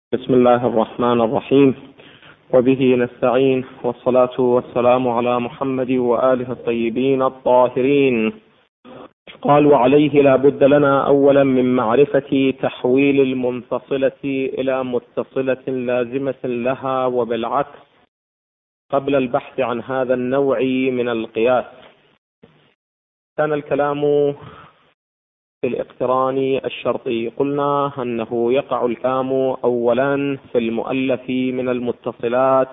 بسم الله الرحمن الرحيم، وبه نستعين، والصلاة والسلام على محمد وآله الطيبين الطاهرين. قال: وعليه لا بد لنا أولا من معرفة تحويل المنفصلة إلى متصلة لازمة لها وبالعكس قبل البحث عن هذا النوع من القياس. كان الكلام في الاقتران الشرطي، قلنا أنه يقع الكلام أولا في المؤلف من المتصلات،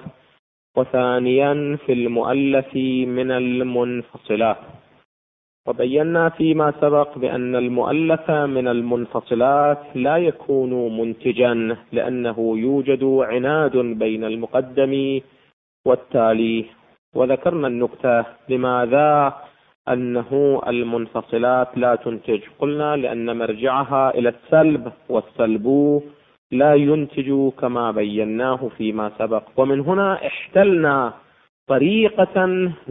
وثانيا في المؤلف من المنفصلات. وبينا فيما سبق بأن المؤلف من المنفصلات لا يكون منتجا، لأنه يوجد عناد بين المقدم والتالي. وذكرنا النكتة لماذا أنه المنفصلات لا تنتج. قلنا لأن مرجعها إلى السلب، والسلب لا ينتج كما بيناه فيما سبق. ومن هنا احتلنا طريقة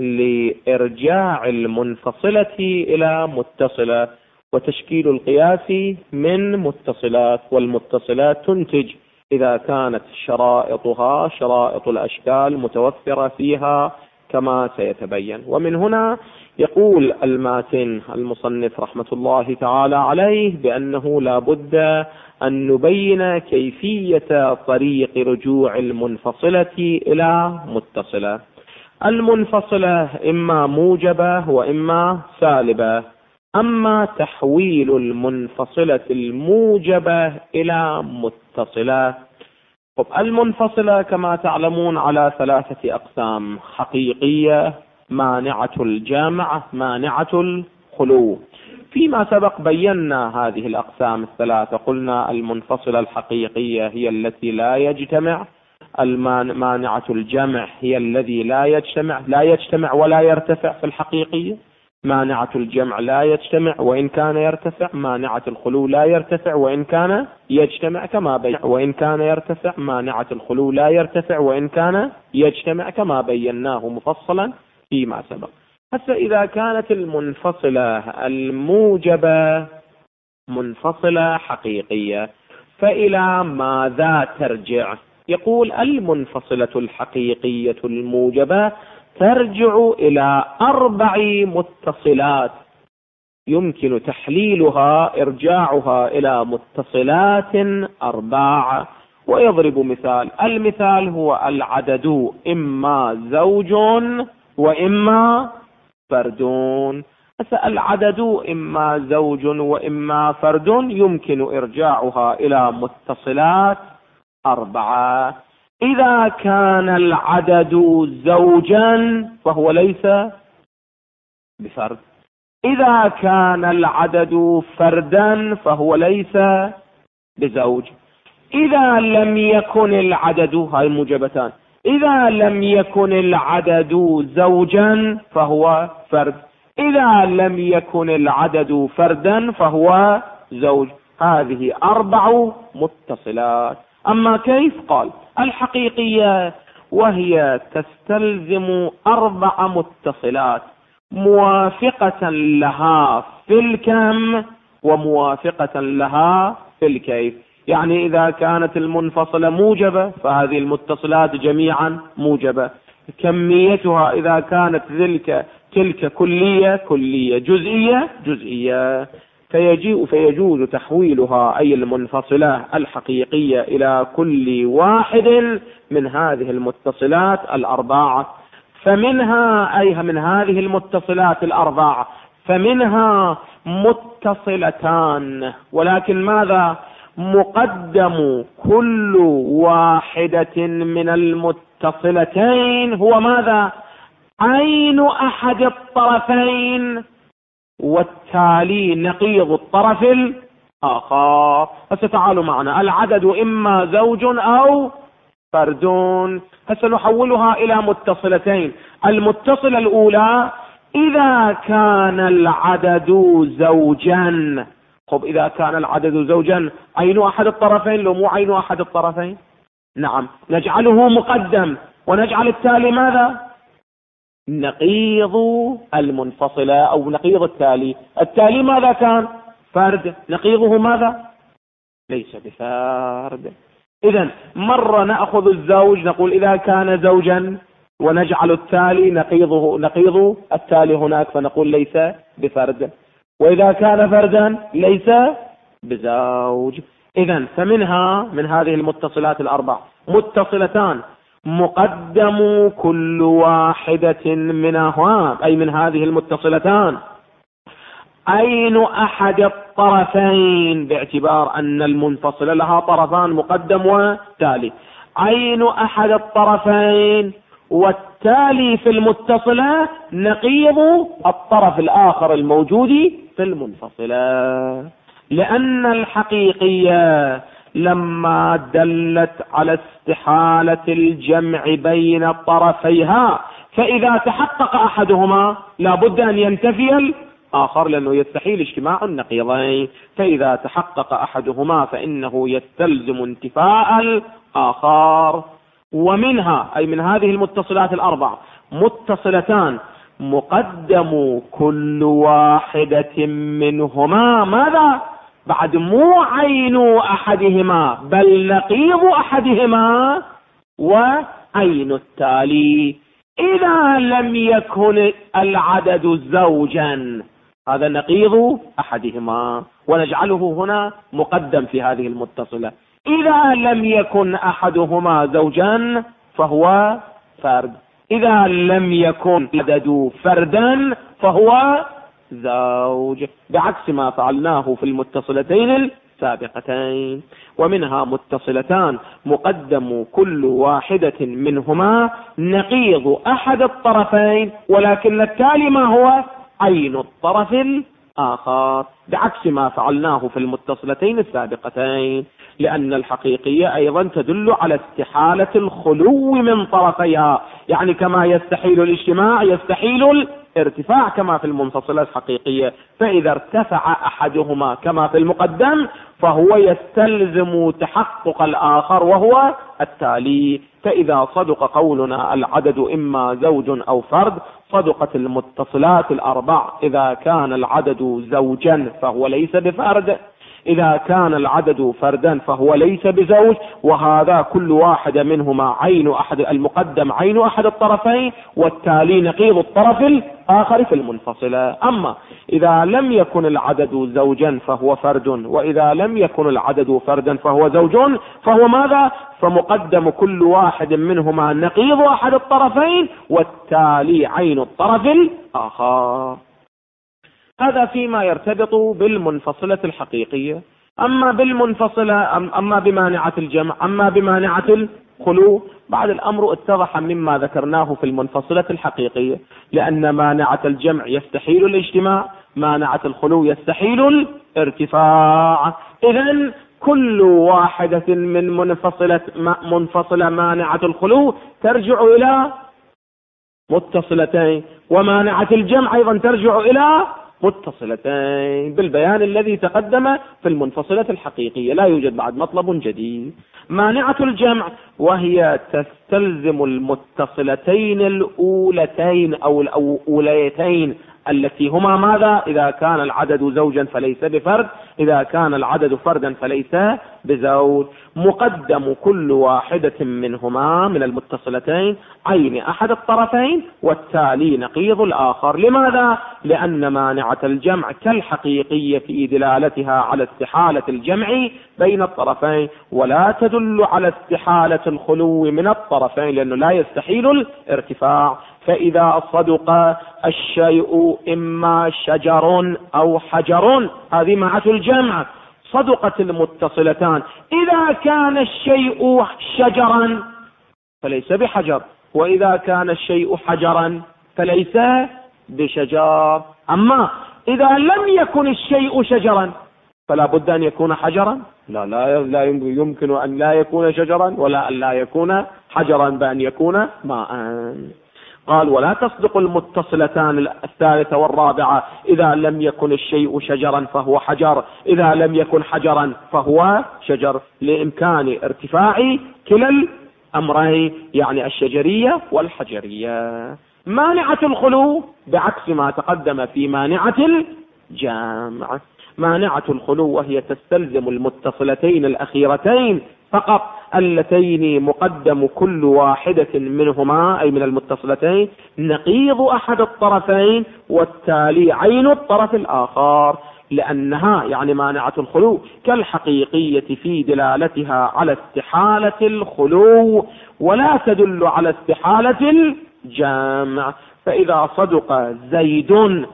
لإرجاع المنفصلة إلى متصلة، وتشكيل القياس من متصلات، والمتصلات تنتج إذا كانت شرائطها شرائط الأشكال متوفرة فيها كما سيتبين. ومن هنا يقول الماتن المصنف رحمة الله تعالى عليه بأنه لا بد أن نبين كيفية طريق رجوع المنفصلة إلى متصلة. المنفصلة إما موجبة وإما سالبة. أما تحويل المنفصلة الموجبة إلى متصلة، المنفصلة كما تعلمون على ثلاثة أقسام: حقيقية، مانعة الجمع، مانعة الخلو. فيما سبق بينا هذه الأقسام الثلاثة. قلنا المنفصلة الحقيقية هي التي لا يجتمع، مانعة الجمع هي الذي لا يجتمع ولا يرتفع في الحقيقية، مانعة الجمع لا يجتمع وإن كان يرتفع، مانعة الخلو لا يرتفع وإن كان يجتمع كما وإن كان يرتفع، مانعة الخلو لا يرتفع وإن كان يجتمع كما بيناه مفصلا فيما سبق. حتى إذا كانت المنفصلة الموجبة منفصلة حقيقية، فإلى ماذا ترجع؟ يقول: المنفصلة الحقيقية الموجبة ترجع إلى 4 متصلات يمكن تحليلها، إرجاعها إلى متصلات 4. ويضرب مثال. المثال هو العدد إما زوج وإما فرد. العدد إما زوج وإما فرد يمكن إرجاعها إلى متصلات 4. إذا كان العدد زوجا فهو ليس بفرد، إذا كان العدد فردا فهو ليس بزوج. إذا لم يكن العدد، هاي موجبتان، إذا لم يكن العدد زوجا فهو فرد، إذا لم يكن العدد فردا فهو زوج. هذه 4 متصلات. أما كيف؟ قال: الحقيقية وهي تستلزم 4 متصلات موافقة لها في الكم وموافقة لها في الكيف. يعني إذا كانت المنفصلة موجبة فهذه المتصلات جميعا موجبة. كميتها إذا كانت تلك كلية كلية، جزئية جزئية. فيجوز تحويلها أي المنفصلة الحقيقية إلى كل واحد من هذه المتصلات 4. فمنها من هذه المتصلات 4 فمنها متصلتان، ولكن ماذا؟ مقدم كل واحدة من المتصلتين هو ماذا؟ عين أحد الطرفين، والتالي نقيض الطرف الآخر. فتعالوا معنا. العدد إما زوج أو فرد. فسنحولها إلى متصلتين. المتصلة الأولى: إذا كان العدد زوجا. إذا كان العدد زوجا، عين أحد الطرفين لو مو عين أحد الطرفين؟ نعم، نجعله مقدم، ونجعل التالي ماذا؟ نقيض المنفصلة أو نقيض التالي. التالي ماذا كان؟ فرد. نقيضه ماذا؟ ليس بفرد. إذن مرة نأخذ الزوج نقول إذا كان زوجا ونجعل التالي نقيض التالي هناك فنقول ليس بفرد، وإذا كان فردا ليس بزوج. إذن فمنها من هذه المتصلات الأربع متصلتان مقدم كل واحدة منها، أي من هذه المتصلتان عين أحد الطرفين، باعتبار أن المنفصلة لها طرفان مقدم وتالي، عين أحد الطرفين، والتالي في المتصلة نقيض الطرف الآخر الموجود في المنفصلة، لأن الحقيقية لما دلت على استحالة الجمع بين طرفيها فإذا تحقق أحدهما لابد أن ينتفي الآخر، لأنه يستحيل اجتماع النقيضين، فإذا تحقق أحدهما فإنه يستلزم انتفاء الآخر. ومنها أي من هذه المتصلات الأربع متصلتان مقدم كل واحدة منهما ماذا؟ بعد مو عين أحدهما بل نقيض أحدهما وعين التالي إذا لم يكن العدد زوجا، هذا نقيض أحدهما ونجعله هنا مقدم في هذه المتصلة. إذا لم يكن أحدهما زوجا فهو فرد، إذا لم يكن العدد فردا فهو زوج، بعكس ما فعلناه في المتصلتين السابقتين. ومنها متصلتان مقدم كل واحدة منهما نقيض أحد الطرفين، ولكن التالي ما هو؟ عين الطرف الآخر، بعكس ما فعلناه في المتصلتين السابقتين، لأن الحقيقية أيضا تدل على استحالة الخلو من طرفيها، يعني كما يستحيل الاجتماع يستحيل الارتفاع كما في المنفصلة الحقيقية، فإذا ارتفع أحدهما كما في المقدم فهو يستلزم تحقق الآخر وهو التالي. فإذا صدق قولنا العدد إما زوج أو فرد صدقت المتصلات الأربع، إذا كان العدد زوجا فهو ليس بفرد، إذا كان العدد فردا فهو ليس بزوج، وهذا كل واحد منهما عين أحد المقدم عين أحد الطرفين، والتالي نقيض الطرف الآخر في المنفصلة. أما إذا لم يكن العدد زوجا فهو فرد، وإذا لم يكن العدد فردا فهو زوج، فهو ماذا؟ فمقدم كل واحد منهما نقيض أحد الطرفين، والتالي عين الطرف الآخر. هذا فيما يرتبط بالمنفصلة الحقيقية. أما بالمنفصلة أما بمانعة الجمع أما بمانعة الخلو بعد الأمر اتضح مما ذكرناه في المنفصلة الحقيقية، لأن مانعة الجمع يستحيل الاجتماع، مانعة الخلو يستحيل الارتفاع. إذن كل واحدة من منفصلة مانعة الخلو ترجع إلى متصلتين، ومانعة الجمع أيضا ترجع إلى متصلتين، بالبيان الذي تقدم في المنفصلة الحقيقية، لا يوجد بعد مطلب جديد. مانعة الجمع وهي تستلزم المتصلتين الأولتين أو الأوليتين التي هما ماذا؟ إذا كان العدد زوجا فليس بفرد، إذا كان العدد فردا فليس بزوج. مقدم كل واحدة منهما من المتصلتين عين أحد الطرفين، والتالي نقيض الآخر. لماذا؟ لأن مانعة الجمع كالحقيقية في دلالتها على استحالة الجمع بين الطرفين، ولا تدل على استحالة الخلو من الطرفين، لأنه لا يستحيل الارتفاع. فإذا صدق الشيء إما شجر أو حجر، هذه معنى الجمع، صدقت المتصلتان. إذا كان الشيء شجرا فليس بحجر، وإذا كان الشيء حجرا فليس بشجر. أما إذا لم يكن الشيء شجرا فلا بد أن يكون حجرا؟ لا يمكن أن لا يكون شجرا ولا أن لا يكون حجرا، بأن يكون ماء. قال ولا تصدق المتصلتان الثالثة والرابعة إذا لم يكن الشيء شجرا فهو حجر، إذا لم يكن حجرا فهو شجر، لإمكان ارتفاع كلا الأمرين، يعني الشجرية والحجرية. مانعة الخلو بعكس ما تقدم في مانعة الجمع. مانعة الخلو وهي تستلزم المتصلتين الأخيرتين فقط اللتين مقدم كل واحدة منهما أي من المتصلتين نقيض أحد الطرفين والتالي عين الطرف الآخر، لأنها يعني مانعة الخلو كالحقيقية في دلالتها على استحالة الخلو ولا تدل على استحالة الجمع. فإذا صدق زيد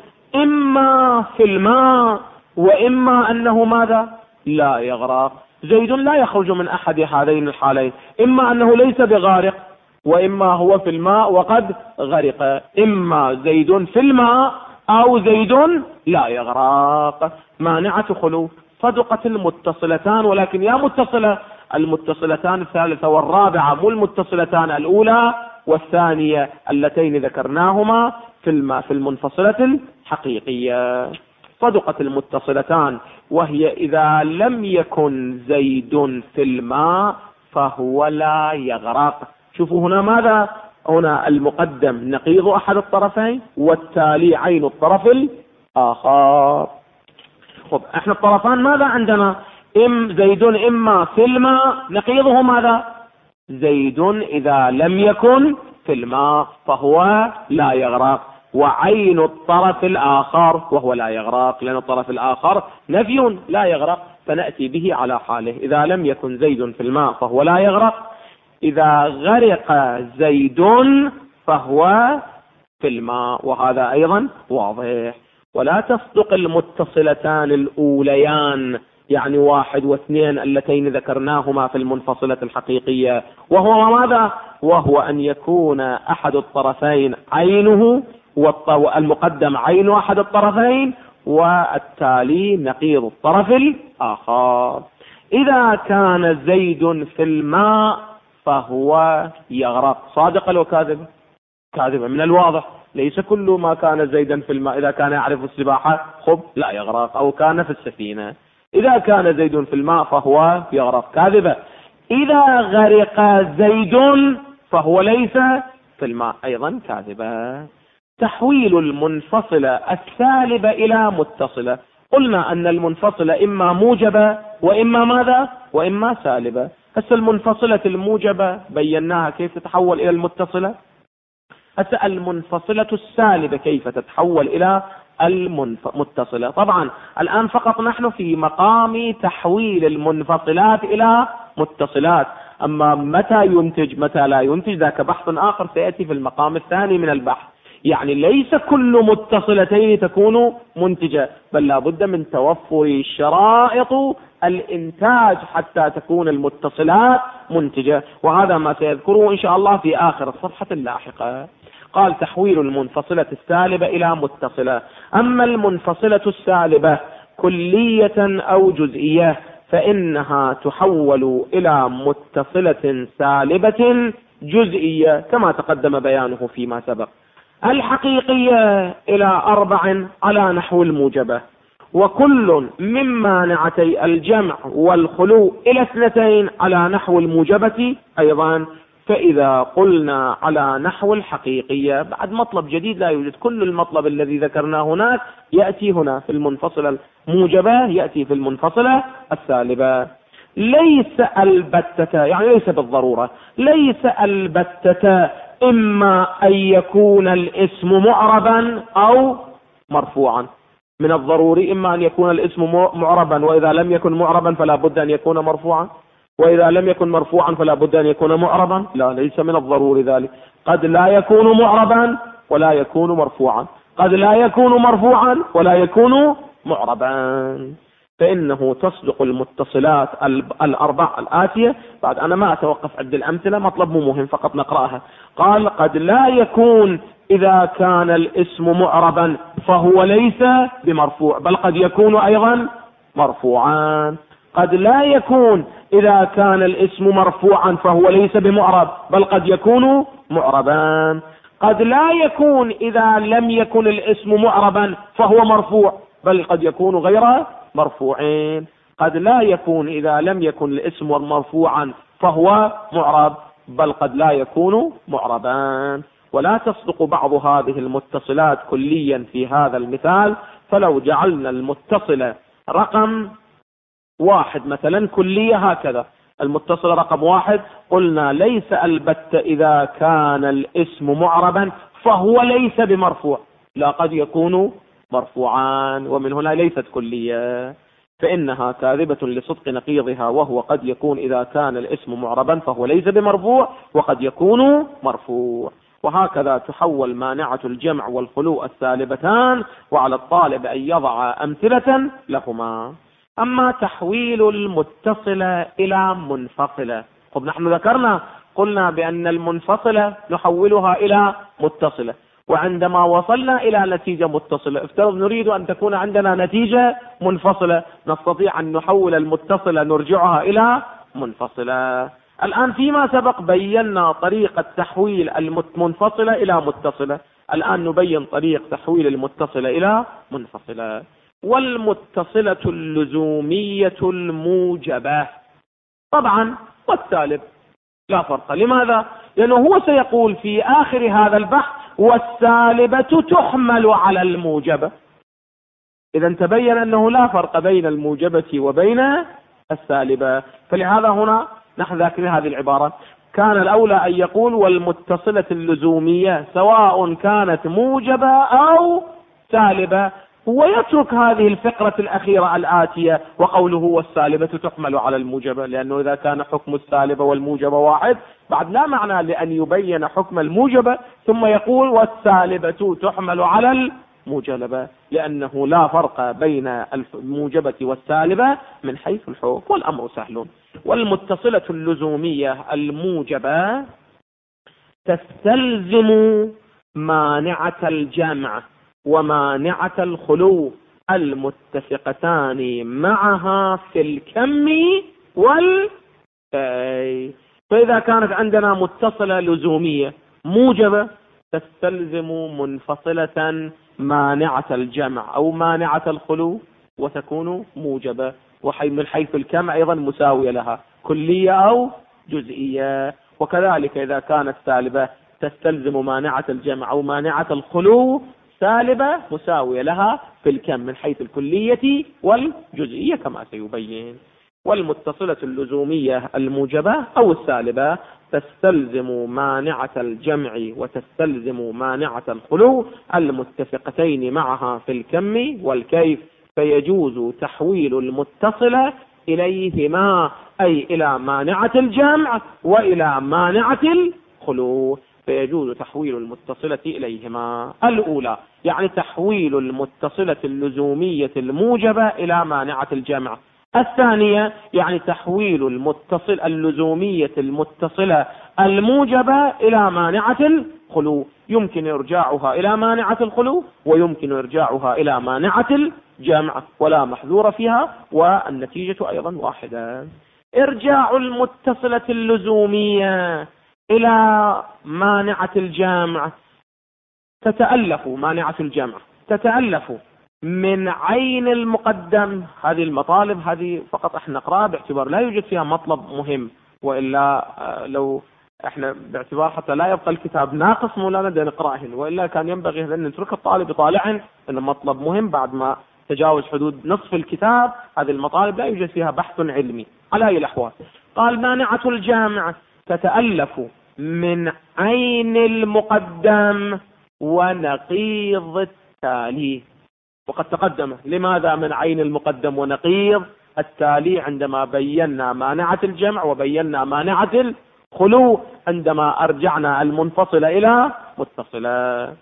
إما في الماء وإما أنه ماذا؟ لا يغرق. زيد لا يخرج من أحد هذين الحالين، إما أنه ليس بغارق وإما هو في الماء وقد غرق، إما زيد في الماء أو زيد لا يغرق. مانعة خلو. صدقت المتصلتان، ولكن يا متصلة المتصلتان الثالثة والرابعة، مو المتصلتان الأولى والثانية اللتين ذكرناهما في الماء في المنفصلة الحقيقية. صدقت المتصلتان وهي إذا لم يكن زيد في الماء فهو لا يغرق. شوفوا هنا ماذا؟ هنا المقدم نقيض أحد الطرفين والتالي عين الطرف الآخر. خب احنا الطرفان ماذا عندنا؟ زيد إما في الماء نقيضه ماذا؟ زيد إذا لم يكن في الماء فهو لا يغرق، وعين الطرف الآخر وهو لا يغرق، لأن الطرف الآخر نفي لا يغرق، فنأتي به على حاله. إذا لم يكن زيد في الماء فهو لا يغرق، إذا غرق زيد فهو في الماء، وهذا أيضا واضح. ولا تصدق المتصلتان الأوليان يعني 1 و2 اللتين ذكرناهما في المنفصلة الحقيقية، وهو ماذا؟ وهو أن يكون أحد الطرفين عينه والمقدم عين أحد الطرفين والتالي نقيض الطرف الآخر. إذا كان زيد في الماء فهو يغرق. صادق لو كاذب؟ كاذبة من الواضح. ليس كل ما كان زيدا في الماء إذا كان يعرف السباحة خب لا يغرق، أو كان في السفينة. إذا كان زيد في الماء فهو يغرق. كاذبة. إذا غرق زيد فهو ليس في الماء، أيضا كاذبة. تحويل المنفصلة السالبة إلى متصلة. قلنا أن المنفصلة إما موجبة وإما ماذا؟ وإما سالبة. هسه المنفصلة الموجبة بيناها كيف تتحول إلى المتصلة. هسه المنفصلة السالبة كيف تتحول إلى المتصلة. طبعا الآن فقط نحن في مقام تحويل المنفصلات إلى متصلات، أما متى ينتج متى لا ينتج ذاك بحث آخر سيأتي في المقام الثاني من البحث. يعني ليس كل متصلتين تكون منتجة، بل لابد من توفر شرائط الإنتاج حتى تكون المتصلات منتجة، وهذا ما سيذكره إن شاء الله في آخر الصفحة اللاحقة. قال تحويل المنفصلة السالبة إلى متصلة. أما المنفصلة السالبة كلية أو جزئية فإنها تحول إلى متصلة سالبة جزئية كما تقدم بيانه فيما سبق. الحقيقية إلى 4 على نحو الموجبة، وكل من مانعتي الجمع والخلو إلى 2 على نحو الموجبة أيضا. فإذا قلنا على نحو الحقيقية بعد مطلب جديد لا يوجد، كل المطلب الذي ذكرناه هناك يأتي هنا في المنفصلة الموجبة، يأتي في المنفصلة السالبة. ليس البتة يعني ليس بالضرورة، ليس البتة إما أن يكون الاسم معربا أو مرفوعا. من الضروري إما أن يكون الاسم معربا، وإذا لم يكن معربا فلا بد أن يكون مرفوعا، وإذا لم يكن مرفوعا فلا بد أن يكون معربا. لا، ليس من الضروري ذلك. قد لا يكون معربا ولا يكون مرفوعا، قد لا يكون مرفوعا ولا يكون معربا. فإنه تصدق المتصلات 4 الآتية. بعد أنا ما أتوقف عند الأمثلة، مطلب مو مهم، فقط نقرأها. قال قد لا يكون إذا كان الاسم معربا فهو ليس بمرفوع، بل قد يكون أيضا مرفوعا. قد لا يكون إذا كان الاسم مرفوعا فهو ليس بمعرب، بل قد يكون معربا. قد لا يكون إذا لم يكن الاسم معربا فهو مرفوع، بل قد يكون غير مرفوعين. قد لا يكون إذا لم يكن الاسم مرفوعا فهو معرب، بل قد لا يكون معربا. ولا تصدق بعض هذه المتصلات كليا في هذا المثال. فلو جعلنا المتصلة رقم 1 مثلا كلية هكذا، المتصلة رقم 1 قلنا ليس البتة إذا كان الاسم معربا فهو ليس بمرفوع، لا قد يكون مرفوعا، ومن هنا ليست كلية، فإنها كاذبة لصدق نقيضها، وهو قد يكون إذا كان الاسم معربا فهو ليس بمرفوع وقد يكون مرفوع. وهكذا تحول مانعة الجمع والخلو السالبتان، وعلى الطالب أن يضع أمثلة لهما. أما تحويل المتصلة إلى منفصلة، طب نحن ذكرنا قلنا بأن المنفصلة نحولها إلى متصلة، وعندما وصلنا إلى نتيجة متصلة افترض نريد أن تكون عندنا نتيجة منفصلة، نستطيع أن نحول المتصلة نرجعها إلى منفصلة. الآن فيما سبق بينا طريقة تحويل المنفصلة إلى متصلة، الآن نبين طريق تحويل المتصلة إلى منفصلة. والمتصلة اللزومية الموجبة طبعا والسالب لا فرق. لماذا؟ لأنه هو سيقول في آخر هذا البحث والسالبة تحمل على الموجبة، إذا تبين أنه لا فرق بين الموجبة وبين السالبة، فلهذا هنا نحن ذاكرين هذه العبارة. كان الأولى أن يقول والمتصلة اللزومية سواء كانت موجبة أو سالبة، ويترك هذه الفقرة الأخيرة الآتية وقوله والسالبة تحمل على الموجبة، لأنه إذا كان حكم السالبة والموجبة واحد بعد لا معنى لأن يبين حكم الموجبة ثم يقول والسالبة تحمل على الموجبة، لأنه لا فرق بين الموجبة والسالبة من حيث الحكم، والأمر سهل. والمتصلة اللزومية الموجبة تستلزم مانعة الجمع ومانعة الخلو المتفقتان معها في الكم فإذا كانت عندنا متصلة لزومية موجبة تستلزم منفصلة مانعة الجمع أو مانعة الخلو وتكون موجبة، من حيث الكم أيضا مساوية لها كلية أو جزئية. وكذلك إذا كانت سالبة تستلزم مانعة الجمع أو مانعة الخلو سالبة مساوية لها في الكم من حيث الكلية والجزئية كما سيبين. والمتصلة اللزومية الموجبة أو السالبة تستلزم مانعة الجمع وتستلزم مانعة الخلو المتفقتين معها في الكم والكيف، فيجوز تحويل المتصلة إليهما أي إلى مانعة الجمع وإلى مانعة الخلو، فيجوز تحويل المتصلة إليهما. الأولى يعني تحويل المتصلة اللزومية الموجبة إلى مانعة الجمع. الثانية يعني تحويل المتصل اللزومية المتصلة الموجبة إلى مانعة الخلو، يمكن إرجاعها إلى مانعة الخلو ويمكن إرجاعها إلى مانعة الجمع ولا محذور فيها، والنتيجة أيضا واحدة. إرجاع المتصلة اللزومية إلى مانعة الجمع تتألف، مانعة الجمع تتألف من عين المقدم. هذه المطالب هذه فقط احنا نقرأها باعتبار لا يوجد فيها مطلب مهم، وإلا لو احنا باعتبار حتى لا يبقى الكتاب ناقص ولا نبدأ نقرأهن، وإلا كان ينبغي أن نترك الطالب يطالعن أن مطلب مهم بعد ما تجاوز حدود نصف الكتاب. هذه المطالب لا يوجد فيها بحث علمي على أي الأحوال. قال مانعة الجمع تتألف من عين المقدم ونقيض التالي، وقد تقدم لماذا من عين المقدم ونقيض التالي عندما بينا مانعة الجمع وبينا مانعة الخلو عندما أرجعنا المنفصلة إلى متصلة.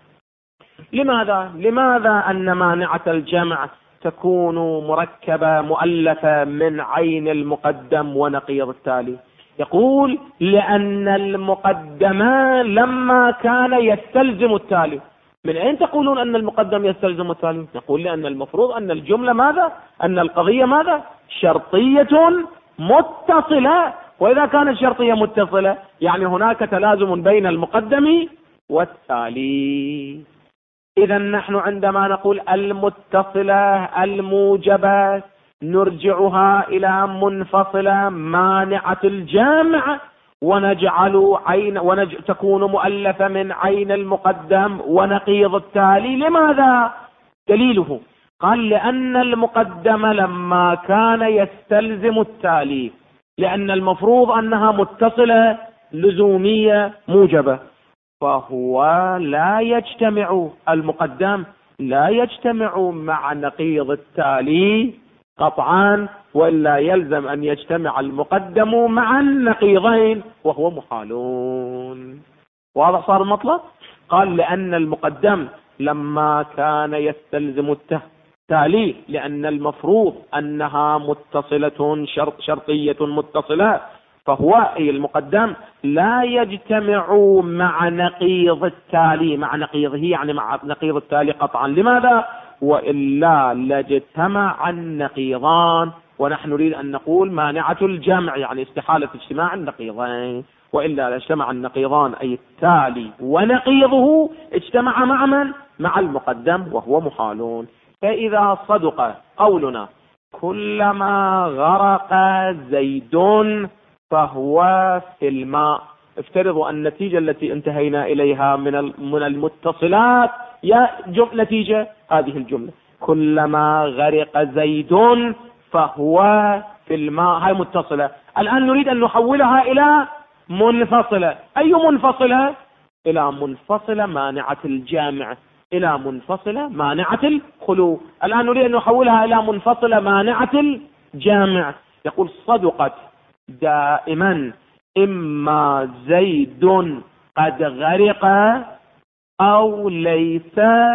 لماذا أن مانعة الجمع تكون مركبة مؤلفة من عين المقدم ونقيض التالي؟ يقول لأن المقدم لما كان يستلزم التالي. من أين تقولون أن المقدم يستلزم التالي؟ نقول لأن المفروض أن الجملة ماذا؟ أن القضية ماذا؟ شرطية متصلة، وإذا كانت شرطية متصلة يعني هناك تلازم بين المقدم والتالي. إذا نحن عندما نقول المتصلة الموجبة نرجعها إلى منفصلة مانعة الجمع ونجعل تكون مؤلفة من عين المقدم ونقيض التالي. لماذا؟ دليله قال لأن المقدم لما كان يستلزم التالي لأن المفروض أنها متصلة لزومية موجبة، فهو لا يجتمع، المقدم لا يجتمع مع نقيض التالي قطعا، وإلا يلزم أن يجتمع المقدم مع النقيضين وهو محالون. واضح صار المطلب؟ قال لأن المقدم لما كان يستلزم التالي، لأن المفروض أنها متصلة شرطية متصلة، فهو أي المقدم لا يجتمع مع نقيض التالي، مع نقيضه يعني مع نقيض التالي قطعا. لماذا؟ وإلا لاجتمع النقيضان، ونحن نريد أن نقول مانعة الجمع يعني استحالة اجتماع النقيضين، وإلا لاجتمع النقيضان أي التالي ونقيضه اجتمع مع من؟ مع المقدم وهو محالون. فإذا صدق قولنا كلما غرق زيد فهو في الماء، افترضوا النتيجة التي انتهينا إليها من المتصلات يا نتيجة هذه الجملة كلما غرق زيد فهو في الماء، هاي متصلة. الآن نريد أن نحولها إلى منفصلة. أي منفصلة؟ إلى منفصلة مانعة الجامع، إلى منفصلة مانعة الخلو. الآن نريد أن نحولها إلى منفصلة مانعة الجامع. يقول صدقت دائما إما زيد قد غرق أو ليس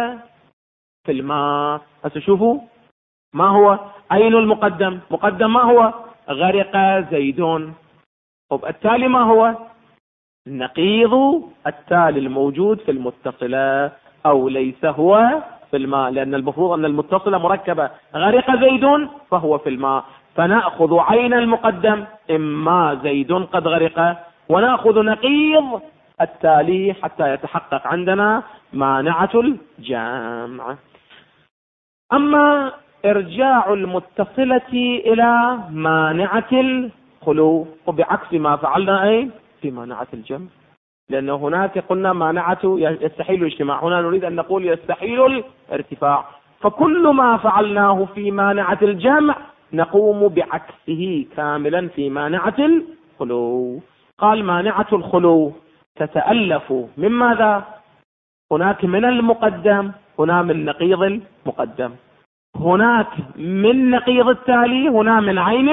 في الماء. هسه شوفوا ما هو أين المقدم؟ مقدم ما هو؟ غرق زيد. طب التالي ما هو؟ نقيض التالي الموجود في المتصلة أو ليس هو في الماء، لأن المفروض أن المتصلة مركبة. غرق زيد فهو في الماء، فنأخذ عين المقدم إما زيد قد غرق، ونأخذ نقيض التالي حتى يتحقق عندنا مانعة الجمع. أما إرجاع المتصلة إلى مانعة الخلو وبعكس ما فعلنا أي في مانعة الجمع، لأن هناك قلنا مانعة يستحيل الاجتماع، هنا نريد أن نقول يستحيل الارتفاع، فكل ما فعلناه في مانعة الجمع نقوم بعكسه كاملا في مانعة الخلو. قال مانعة الخلو تتألف من ماذا؟ هناك من المقدم، هنا من نقيض المقدم، هناك من نقيض التالي، هنا من عين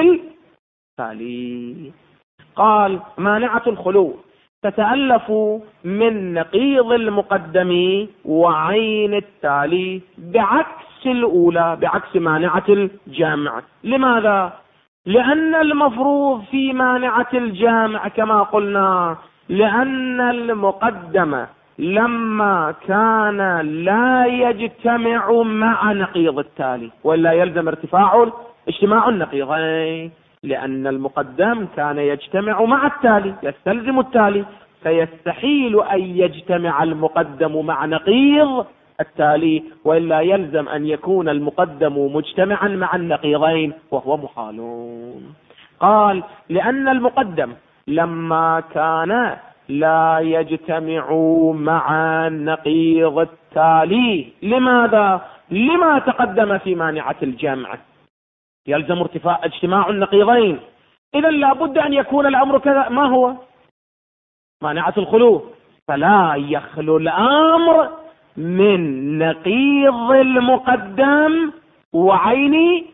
التالي. قال مانعة الخلو تتألف من نقيض المقدم وعين التالي بعكس الأولى، بعكس مانعة الجامع. لماذا؟ لأن المفروض في مانعة الجامع كما قلنا، لأن المقدم لما كان لا يجتمع مع نقيض التالي، ولا يلزم اجتماع النقيضين، لأن المقدم كان يجتمع مع التالي، يستلزم التالي، فيستحيل أن يجتمع المقدم مع نقيض التالي، وإلا يلزم أن يكون المقدم مجتمعا مع النقيضين وهو محالون. قال لأن المقدم لما كان لا يجتمع مع نقيض التالي، لماذا؟ لما تقدم في مانعة الجمع يلزم اجتماع النقيضين، إذا لابد أن يكون الأمر كذا. ما هو؟ مانعة الخلو، فلا يخلو الأمر من نقيض المقدم وعين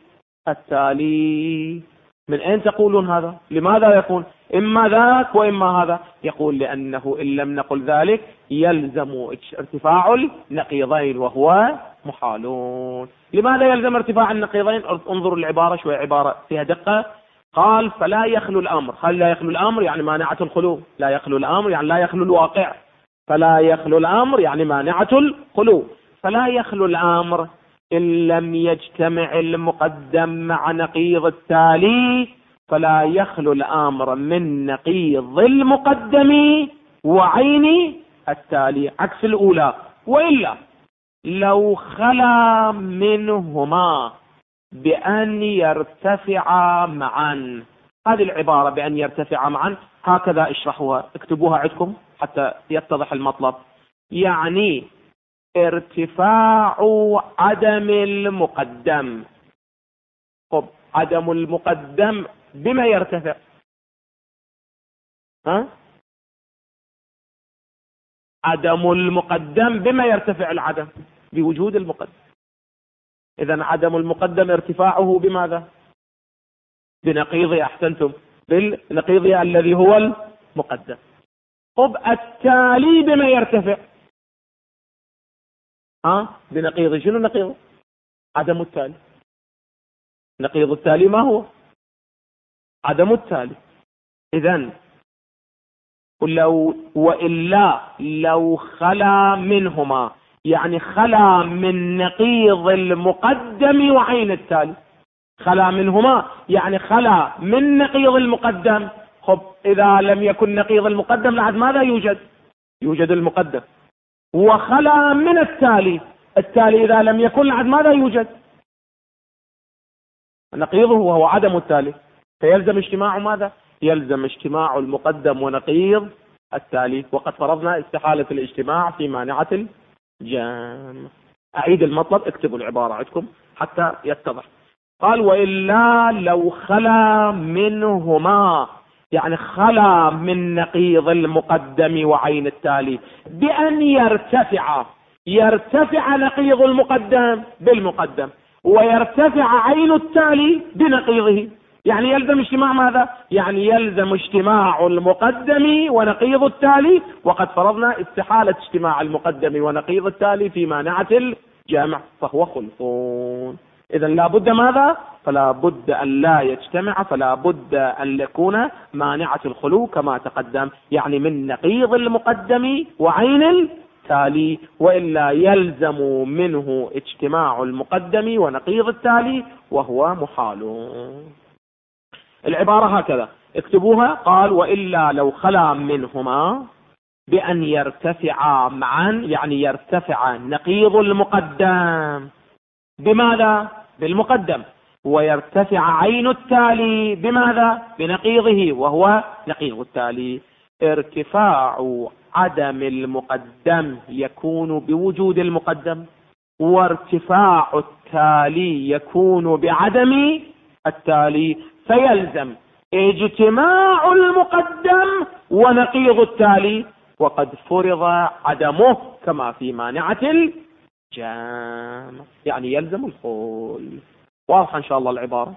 التالي. من أين تقولون هذا؟ لماذا يكون إما ذاك وإما هذا؟ يقول لأنه إن لم نقل ذلك يلزم ارتفاع النقيضين وهو محالون. لماذا يلزم ارتفاع النقيضين؟ انظروا العبارة شوية، عبارة فيها دقة. قال فلا يخلو الأمر. هل لا يخلو الأمر يعني مانعة الخلو، لا يخلو الأمر يعني لا يخلو الواقع، فلا يخلو الأمر يعني مانعة الخلو. فلا يخلو الأمر إن لم يجتمع المقدم مع نقيض التالي، فلا يخلو الأمر من نقيض المقدم وعين التالي عكس الأولى. وإلا لو خلا منهما بأن يرتفع معا، هذه العبارة بأن يرتفع معا هكذا اشرحوها، اكتبوها عندكم حتى يتضح المطلب. يعني ارتفاع عدم المقدم. طب عدم المقدم بما يرتفع؟ عدم المقدم بما يرتفع العدم؟ بوجود المقدم. إذن عدم المقدم ارتفاعه بماذا؟ بنقيضه. أحسنتم، بالنقيض الذي هو المقدم. طب التالي بما يرتفع؟ بنقيضه. شنو نقيضه؟ عدم التالي. نقيض التالي ما هو؟ عدم التالي. إذن وإلا لو خلا منهما، يعني خلا من نقيض المقدم وعين التالي. خلا منهما يعني خلا من نقيض المقدم. خب إذا لم يكن نقيض المقدم لعد ماذا يوجد؟ يوجد المقدم. وخلا من التالي، التالي إذا لم يكن لعد ماذا يوجد؟ نقيضه وهو عدم التالي. فيلزم اجتماع ماذا؟ يلزم اجتماع المقدم ونقيض التالي. وقد فرضنا استحالة الاجتماع في مانعة الجمع. أعيد المطلب، اكتبوا العبارة عندكم حتى يتضح. قال وإلا لو خلا منهما، يعني خلا من نقيض المقدم وعين التالي بأن يرتفع نقيض المقدم بالمقدم ويرتفع عين التالي بنقيضه. يعني يلزم اجتماع ماذا؟ يعني يلزم اجتماع المقدم ونقيض التالي. وقد فرضنا استحالة اجتماع المقدم ونقيض التالي في مانعة الجمع، فهو خلفون. إذن لا بد ماذا؟ فلا بد أن لا يجتمع، فلا بد أن يكون مانعة الخلو كما تقدم، يعني من نقيض المقدم وعين التالي، وإلا يلزم منه اجتماع المقدم ونقيض التالي وهو محال. العبارة هكذا اكتبوها. قال وإلا لو خلا منهما بأن يرتفع معا، يعني يرتفع نقيض المقدم بماذا؟ بالمقدم، ويرتفع عين التالي بماذا؟ بنقيضه وهو نقيض التالي. ارتفاع عدم المقدم يكون بوجود المقدم، وارتفاع التالي يكون بعدم التالي، فيلزم اجتماع المقدم ونقيض التالي، وقد فرض عدمه كما في مانعة الجمع، يعني يلزم الخل. واضح إن شاء الله العبارة.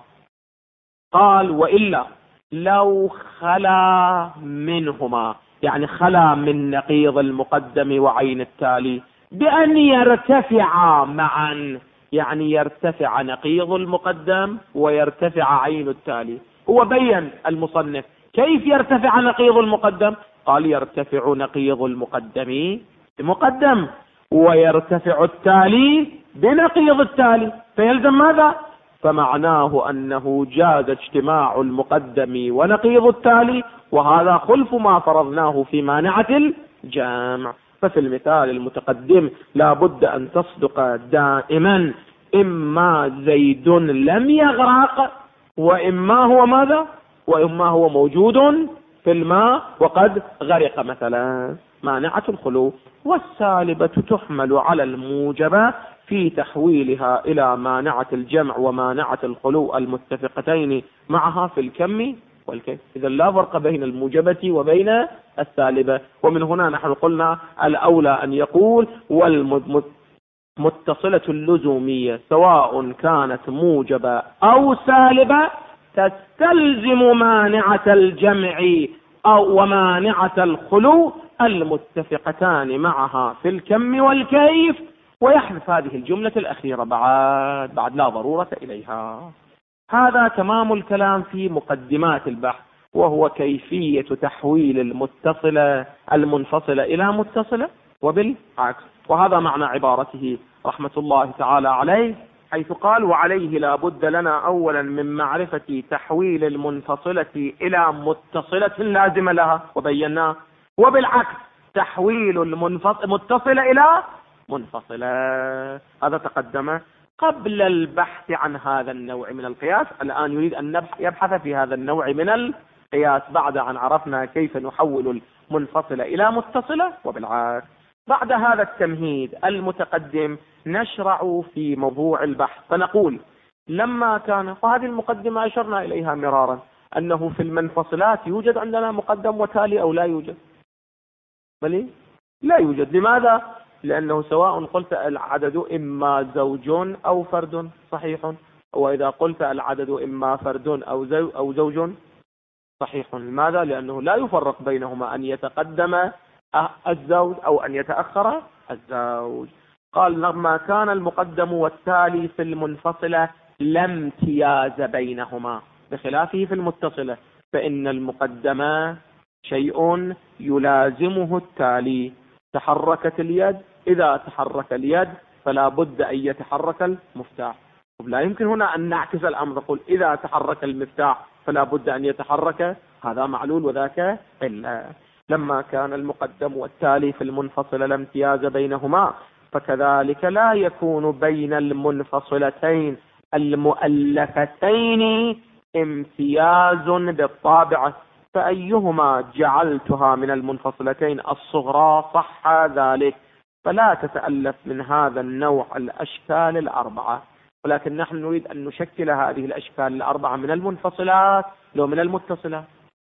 قال وإلا لو خلا منهما، يعني خلا من نقيض المقدم وعين التالي بأن يرتفع معا، يعني يرتفع نقيض المقدم ويرتفع عين التالي. هو بين المصنف كيف يرتفع نقيض المقدم. قال يرتفع نقيض المقدم بمقدم ويرتفع التالي بنقيض التالي، فيلزم ماذا؟ فمعناه أنه جاز اجتماع المقدم ونقيض التالي، وهذا خلف ما فرضناه في مانعة الجمع. ففي المثال المتقدم لا بد أن تصدق دائما إما زيد لم يغرق، وإما هو ماذا؟ وإما هو موجود في الماء وقد غرق مثلا، مانعة الخلو. والسالبة تحمل على الموجبة في تحويلها إلى مانعة الجمع ومانعة الخلو المتفقتين معها في الكم والكيف. إذا لا فرق بين الموجبة وبين السالبة. ومن هنا نحن قلنا الأولى أن يقول والمتصلة اللزومية سواء كانت موجبة أو سالبة تستلزم مانعة الجمع أو ومانعة الخلو المتفقتان معها في الكم والكيف، ويحذف هذه الجملة الأخيرة بعد لا ضرورة إليها. هذا تمام الكلام في مقدمات البحث، وهو كيفية تحويل المتصلة المنفصلة إلى متصلة وبالعكس. وهذا معنى عبارته رحمة الله تعالى عليه، حيث قال وعليه لا بد لنا أولا من معرفة تحويل المنفصلة إلى متصلة لازمة لها، وبيناه. وبالعكس تحويل المتصلة إلى منفصلة، هذا تقدم قبل البحث عن هذا النوع من القياس. الآن يريد أن يبحث في هذا النوع من القياس بعد أن عرفنا كيف نحول المنفصلة إلى متصلة وبالعكس. بعد هذا التمهيد المتقدم نشرع في موضوع البحث، فنقول لما كان، وهذه المقدمة أشرنا إليها مرارا، أنه في المنفصلات يوجد عندنا مقدم وتالي أو لا يوجد؟ بل لا يوجد. لماذا؟ لأنه سواء قلت العدد إما زوج أو فرد صحيح، وإذا قلت العدد إما فرد أو زوج صحيح. لماذا؟ لأنه لا يفرق بينهما أن يتقدم الزوج أو أن يتأخر الزوج. قال لما كان المقدم والتالي في المنفصلة لا امتياز بينهما، بخلافه في المتصلة فإن المقدم شيء يلازمه التالي. تحركت اليد، إذا تحرك اليد فلا بد أن يتحرك المفتاح. لا يمكن هنا أن نعكس الأمر، نقول إذا تحرك المفتاح فلا بد أن يتحرك، هذا معلول وذاك إلا. لما كان المقدم والتالي في المنفصل لا امتياز بينهما، فكذلك لا يكون بين المنفصلتين المؤلفتين امتياز بالطابعة، فأيهما جعلتها من المنفصلتين الصغرى صح ذلك، فلا تتألف من هذا النوع الأشكال الأربعة. ولكن نحن نريد أن نشكل هذه الأشكال الأربعة من المنفصلات لو من المتصلات.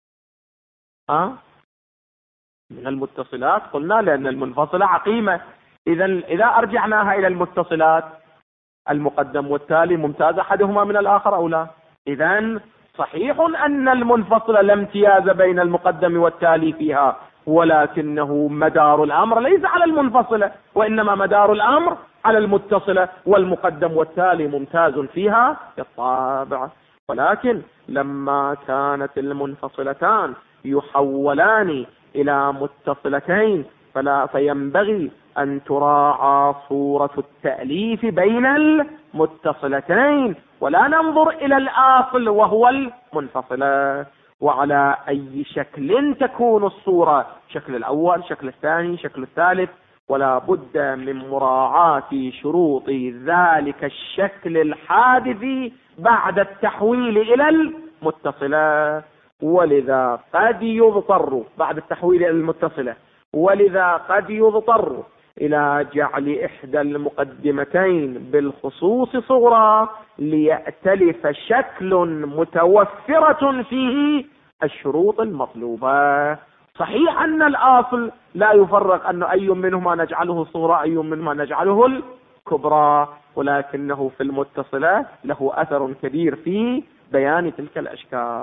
من المتصلات قلنا لأن المنفصلة عقيمة. إذا أرجعناها إلى المتصلات المقدم والتالي ممتاز أحدهما من الآخر أو لا؟ إذن صحيح أن المنفصلة لا امتياز بين المقدم والتالي فيها، ولكنه مدار الأمر ليس على المنفصلة، وإنما مدار الأمر على المتصلة، والمقدم والتالي ممتاز فيها بالطابع. ولكن لما كانت المنفصلتان يحولان إلى متصلتين فينبغي أن تراعى صورة التأليف بين المتصلتين، ولا ننظر إلى الآصل وهو المنفصلة. وعلى أي شكل تكون الصورة، شكل الأول، شكل الثاني، شكل الثالث، ولا بد من مراعاة شروط ذلك الشكل الحادث بعد التحويل إلى المتصلة. ولذا قد يضطر بعد التحويل إلى المتصلة، ولذا قد يضطر إلى جعل إحدى المقدمتين بالخصوص صغرى ليأتلف شكل متوفرة فيه الشروط المطلوبة. صحيح أن الأصل لا يفرق أن أي منهما نجعله صغرى أي منهما نجعله الكبرى، ولكنه في المتصلة له أثر كبير في بيان تلك الأشكال.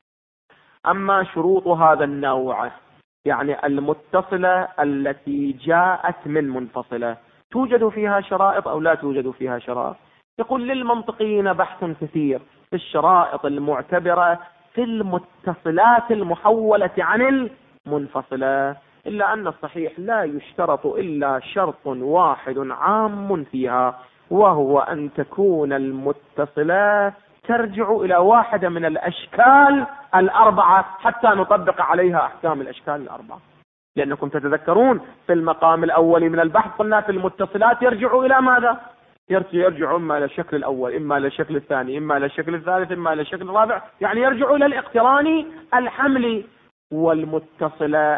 أما شروط هذا النوع، يعني المتصلة التي جاءت من منفصلة، توجد فيها شرائط أو لا توجد فيها شرائط؟ يقول للمنطقيين بحث كثير في الشرائط المعتبرة في المتصلات المحولة عن المنفصلة، إلا أن الصحيح لا يشترط إلا شرط واحد عام فيها، وهو أن تكون المتصلة ترجع إلى واحدة من الأشكال الأربعة حتى نطبق عليها أحكام الأشكال الأربعة. لأنكم تتذكرون في المقام الأول من البحث قلنا في المتصلات يرجع إلى ماذا؟ يرجع إما إلى الشكل الأول، إما إلى الشكل الثاني، إما إلى الشكل الثالث، إما إلى الشكل الرابع، يعني يرجع إلى الاقتران الحملي. والمتصلة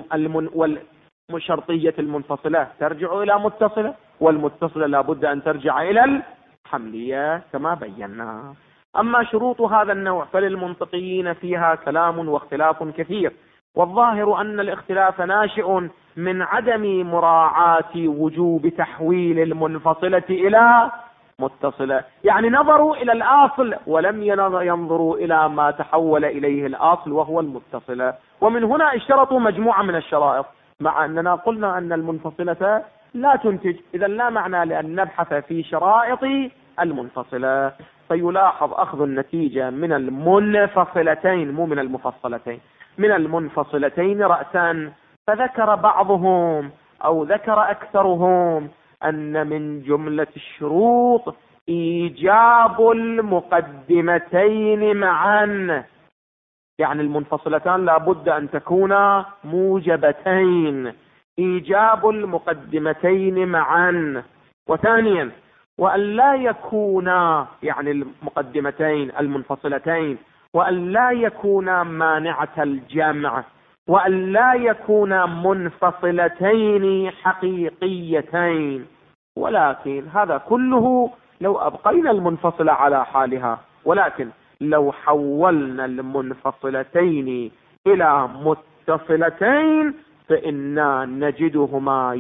والشرطية المنفصلة ترجع إلى متصلة، والمتصلة لابد أن ترجع إلى الحملية كما بينا. أما شروط هذا النوع فللمنطقيين فيها كلام واختلاف كثير، والظاهر أن الاختلاف ناشئ من عدم مراعاة وجوب تحويل المنفصلة إلى متصلة، يعني نظروا إلى الأصل ولم ينظروا إلى ما تحول إليه الأصل وهو المتصلة. ومن هنا اشترطوا مجموعة من الشرائط، مع أننا قلنا أن المنفصلة لا تنتج، إذا لا معنى لأن نبحث في شرائط المنفصلة. فيلاحظ أخذ النتيجة من المنفصلتين مو من المفصلتين، من المنفصلتين رأسا. فذكر بعضهم أو ذكر أكثرهم أن من جملة الشروط إيجاب المقدمتين معا، يعني المنفصلتان لابد أن تكونا موجبتين، إيجاب المقدمتين معا. وثانيا وأن لا يكونا، يعني المقدمتين المنفصلتين، وأن لا يكونا مانعة الجمع، وأن لا يكونا منفصلتين حقيقيتين. ولكن هذا كله لو أبقينا المنفصلة على حالها، ولكن لو حولنا المنفصلتين إلى متصلتين فإنا نجدهما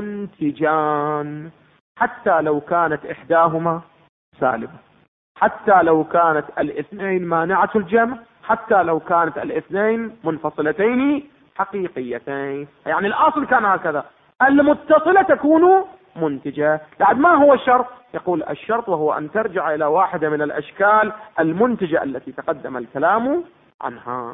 ينتجان، حتى لو كانت إحداهما سالبة، حتى لو كانت الاثنين مانعة الجمع، حتى لو كانت الاثنين منفصلتين حقيقيتين. يعني الأصل كان هكذا، المتصلة تكون منتجة. بعد ما هو الشرط؟ يقول الشرط وهو أن ترجع إلى واحدة من الأشكال المنتجة التي تقدم الكلام عنها.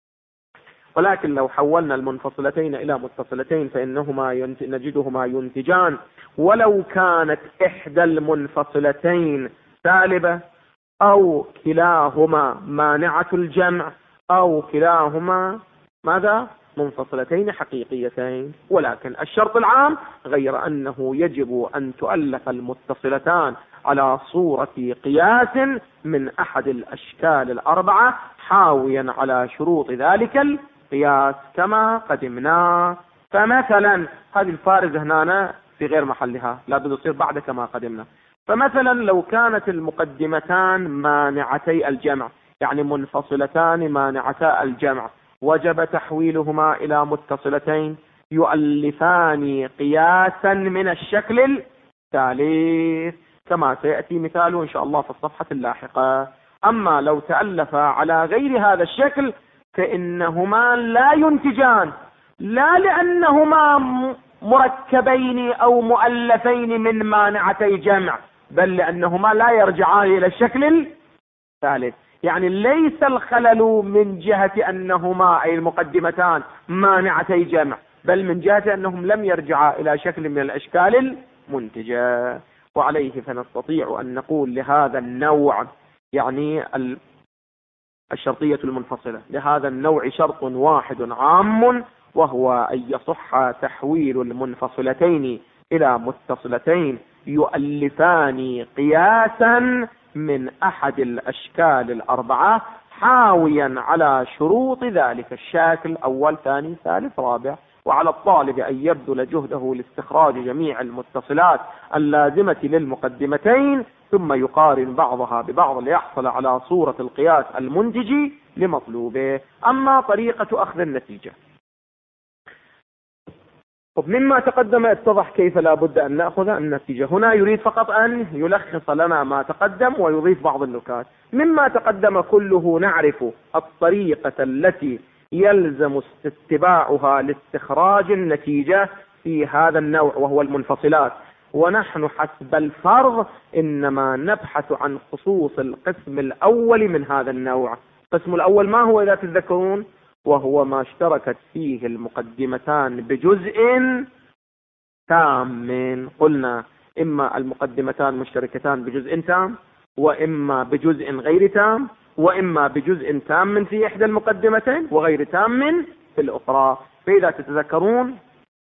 ولكن لو حولنا المنفصلتين إلى متصلتين فإنهما نجدهما ينتجان، ولو كانت إحدى المنفصلتين سالبة أو كلاهما مانعة الجمع أو كلاهما ماذا؟ منفصلتين حقيقيتين. ولكن الشرط العام غير أنه يجب أن تؤلف المتصلتان على صورة قياس من أحد الأشكال الأربعة حاويا على شروط ذلك القياس كما قدمنا. فمثلا هذه الفارزة هنا في غير محلها، لا بد تصير بعد كما قدمنا. فمثلا لو كانت المقدمتان مانعتي الجمع، يعني منفصلتان مانعتا الجمع، وجب تحويلهما إلى متصلتين يؤلفان قياسا من الشكل الثالث كما سيأتي مثاله إن شاء الله في الصفحة اللاحقة. أما لو تألف على غير هذا الشكل فإنهما لا ينتجان، لا لأنهما مركبين أو مؤلفين من مانعتي جمع، بل لأنهما لا يرجعان إلى الشكل الثالث. يعني ليس الخلل من جهة أنهما أي المقدمتان مانعتي جمع، بل من جهة أنهم لم يرجعا إلى شكل من الأشكال المنتجة. وعليه فنستطيع أن نقول لهذا النوع، يعني الشرطية المنفصلة، لهذا النوع شرط واحد عام، وهو أن يصح تحويل المنفصلتين إلى متصلتين يؤلفان قياسا من أحد الأشكال الأربعة حاويا على شروط ذلك الشكل، أول ثاني ثالث رابع. وعلى الطالب أن يبذل جهده لاستخراج جميع المتصلات اللازمة للمقدمتين، ثم يقارن بعضها ببعض ليحصل على صورة القياس المنتج لمطلوبه. أما طريقة أخذ النتيجة، مما تقدم اتضح كيف لا بد أن نأخذ النتيجة. هنا يريد فقط أن يلخص لنا ما تقدم ويضيف بعض النكات. مما تقدم كله نعرف الطريقة التي يلزم اتباعها لاستخراج النتيجة في هذا النوع وهو المنفصلات، ونحن حسب الفرض إنما نبحث عن خصوص القسم الأول من هذا النوع. القسم الأول ما هو إذا تتذكرون؟ وهو ما اشتركت فيه المقدمتان بجزء تام. قلنا إما المقدمتان مشتركتان بجزء تام، وإما بجزء غير تام، وإما بجزء تام في إحدى المقدمتين وغير تام في الأخرى. فإذا تتذكرون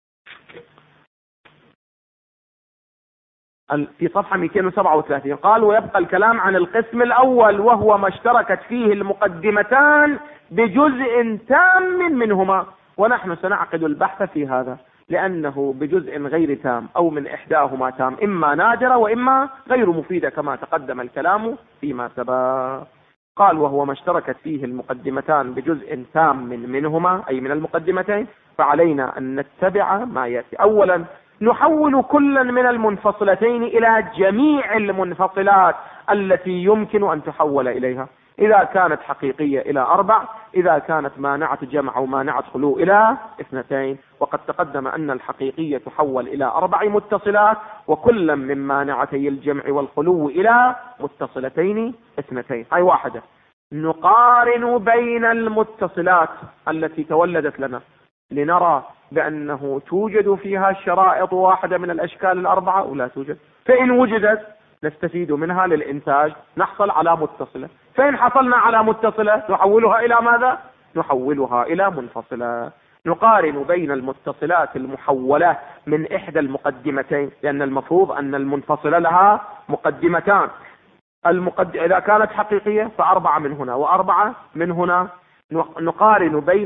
في صفحة 237 قال: ويبقى الكلام عن القسم الأول وهو ما اشتركت فيه المقدمتان بجزء تام منهما. ونحن سنعقد البحث في هذا، لأنه بجزء غير تام أو من إحداهما تام إما نادرة وإما غير مفيدة كما تقدم الكلام فيما سبق. قال: وهو ما اشتركت فيه المقدمتان بجزء تام منهما أي من المقدمتين، فعلينا أن نتبع ما يأتي. أولا نحول كلا من المنفصلتين إلى جميع المنفصلات التي يمكن أن تحول إليها، إذا كانت حقيقية إلى 4، إذا كانت مانعة جمع أو مانعة خلو إلى 2. وقد تقدم أن الحقيقية تحول إلى 4 متصلات، وكلا من مانعتي الجمع والخلو إلى متصلتين 2. هاي واحدة. نقارن بين المتصلات التي تولدت لنا لنرى بأنه توجد فيها شرائط واحدة من الأشكال ال4 أو لا توجد. فإن وجدت نستفيد منها للإنتاج، نحصل على متصلة. فإن حصلنا على متصلة نحولها إلى ماذا؟ نحولها إلى منفصلة. نقارن بين المتصلات المحولة من إحدى المقدمتين، لأن المفروض أن المنفصلة لها مقدمتان. إذا كانت حقيقية ف4 من هنا و4 من هنا. نقارن بين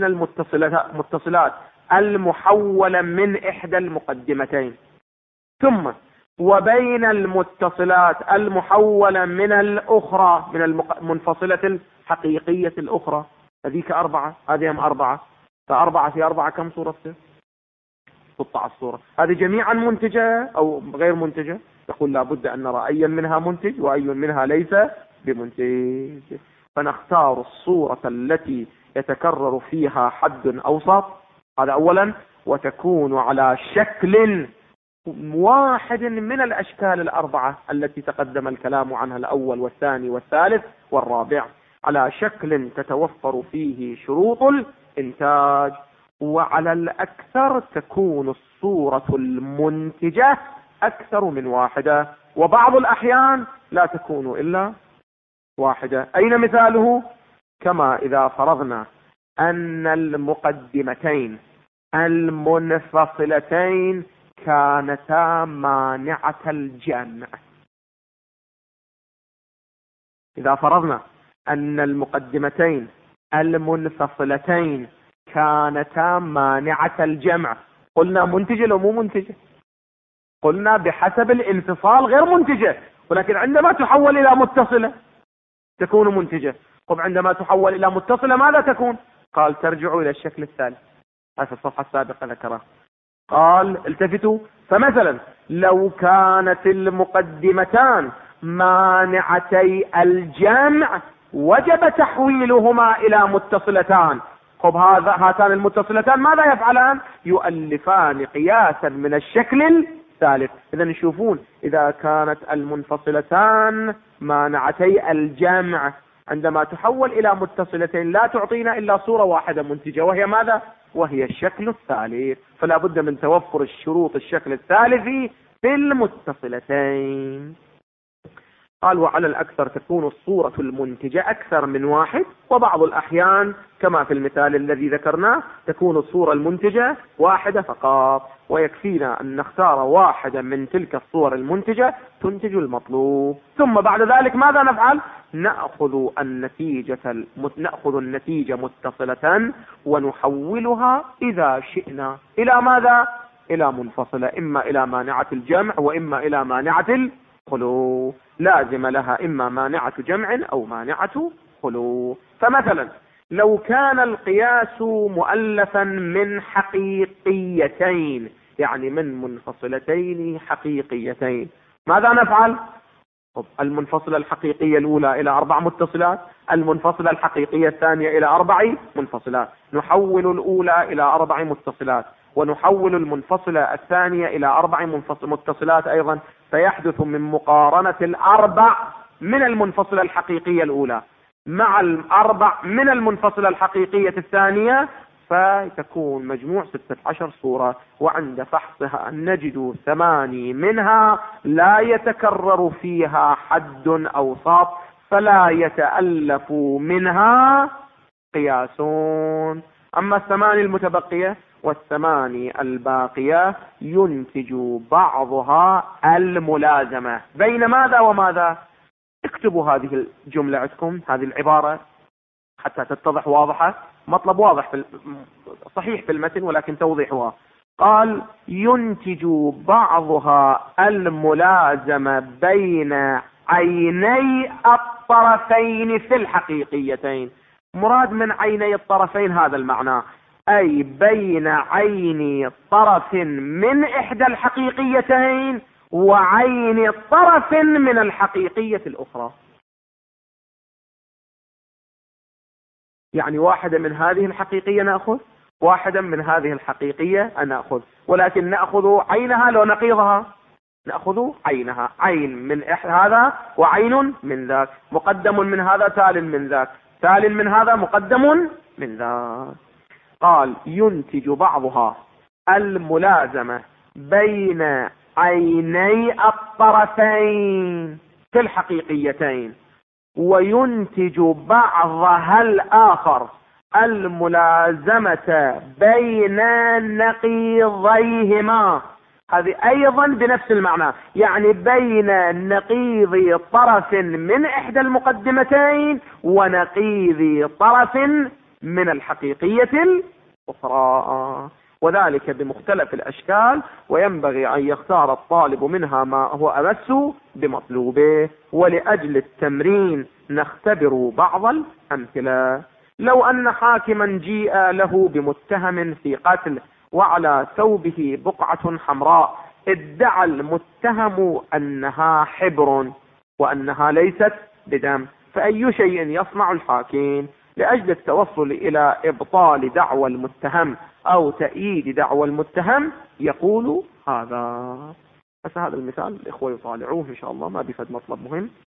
المتصلات المحولة من إحدى المقدمتين، ثم وبين المتصلات المحولة من الأخرى، من المنفصلة الحقيقية الأخرى. هذيك 4، هذه 4، ف4 في 4 كم صورة تصير؟ 16 صورة. هذه جميعا منتجة أو غير منتجة؟ يقول لابد أن نرى أي منها منتج وأي منها ليس بمنتج، فنختار الصورة التي يتكرر فيها حد أوسط، هذا أولا، وتكون على شكل واحد من الأشكال ال4 التي تقدم الكلام عنها، الأول والثاني والثالث والرابع، على شكل تتوفر فيه شروط الإنتاج. وعلى الأكثر تكون الصورة المنتجة أكثر من واحدة، وبعض الأحيان لا تكون إلا واحدة. أين مثاله؟ كما إذا فرضنا أن المقدمتين المنفصلتين كانتا مانعة الجمع. إذا فرضنا أن المقدمتين المنفصلتين كانتا مانعة الجمع، قلنا منتجة لو مو منتجة؟ قلنا بحسب الانفصال غير منتجة، ولكن عندما تحول إلى متصلة تكون منتجة. طب عندما تحول إلى متصلة ماذا تكون؟ قال ترجع إلى الشكل الثالث، هذا الصفحة السابقة ذكره. قال التفتوا، فمثلا لو كانت المقدمتان مانعتي الجمع وجب تحويلهما إلى متصلتان. طب هاتان المتصلتان ماذا يفعلان؟ يؤلفان قياسا من الشكل الثالث. إذا نشوفون إذا كانت المنفصلتان مانعتي الجمع عندما تحول إلى متصلتين لا تعطينا إلا صورة واحدة منتجة، وهي ماذا؟ وهي الشكل الثالث. فلا بد من توفر الشروط الشكل الثالث في المتصلتين. قال وعلى الأكثر تكون الصورة المنتجة أكثر من واحد، وبعض الأحيان كما في المثال الذي ذكرناه تكون الصورة المنتجة واحدة فقط، ويكفينا أن نختار واحدة من تلك الصور المنتجة تنتج المطلوب. ثم بعد ذلك ماذا نفعل؟ نأخذ النتيجة متصلة ونحولها إذا شئنا إلى ماذا؟ إلى منفصلة، إما إلى مانعة الجمع وإما إلى مانعة خلو. لازم لها إما مانعة جمع أو مانعة خلو. فمثلا لو كان القياس مؤلفا من حقيقيتين، يعني من منفصلتين حقيقيتين، ماذا نفعل؟ المنفصلة الحقيقية الأولى إلى 4 متصلات، المنفصلة الحقيقية الثانية إلى 4 منفصلات، نحول الأولى إلى 4 متصلات، ونحول المنفصلة الثانية إلى 4 متصلات أيضا، فيحدث من مقارنة 4 من المنفصلة الحقيقية الأولى مع 4 من المنفصلة الحقيقية الثانية، فتكون مجموع 16 صورة. وعند فحصها نجد 8 منها لا يتكرر فيها حد أوسط، فلا يتألف منها قياسون. أما 8 المتبقية وال8 الباقية ينتج بعضها الملازمة بين ماذا وماذا؟ اكتبوا هذه الجملة عندكم، هذه العبارة حتى تتضح واضحة، مطلب واضح صحيح في المتن ولكن توضيحها. قال ينتج بعضها الملازمة بين عيني الطرفين في الحقيقيتين. مراد من عيني الطرفين هذا المعنى، أي بين عين طرف من إحدى الحقيقيتين وعين طرف من الحقيقية الأخرى. يعني واحدة من هذه الحقيقية نأخذ، واحدة من هذه الحقيقية نأخذ، ولكن نأخذ عينها لو نقيضها، نأخذ عينها، عين من هذا وعين من ذاك، مقدم من هذا تال من ذاك، تال من هذا مقدم من ذاك. قال ينتج بعضها الملازمة بين عيني الطرفين في الحقيقيتين، وينتج بعضها الآخر الملازمة بين نقيضيهما. هذه أيضا بنفس المعنى، يعني بين نقيض طرف من إحدى المقدمتين ونقيض طرف من الحقيقية الأخرى. وذلك بمختلف الأشكال، وينبغي أن يختار الطالب منها ما هو أمس بمطلوبه. ولأجل التمرين نختبر بعض الأمثلة. لو أن حاكما جيء له بمتهم في قتل وعلى ثوبه بقعة حمراء، ادعى المتهم أنها حبر وأنها ليست بدم، فأي شيء يصنع الحاكم لأجل التوصل إلى إبطال دعوى المتهم أو تأييد دعوى المتهم؟ يقول هذا. بس هذا المثال الإخوة يطالعوه إن شاء الله، ما بفد مطلب مهم.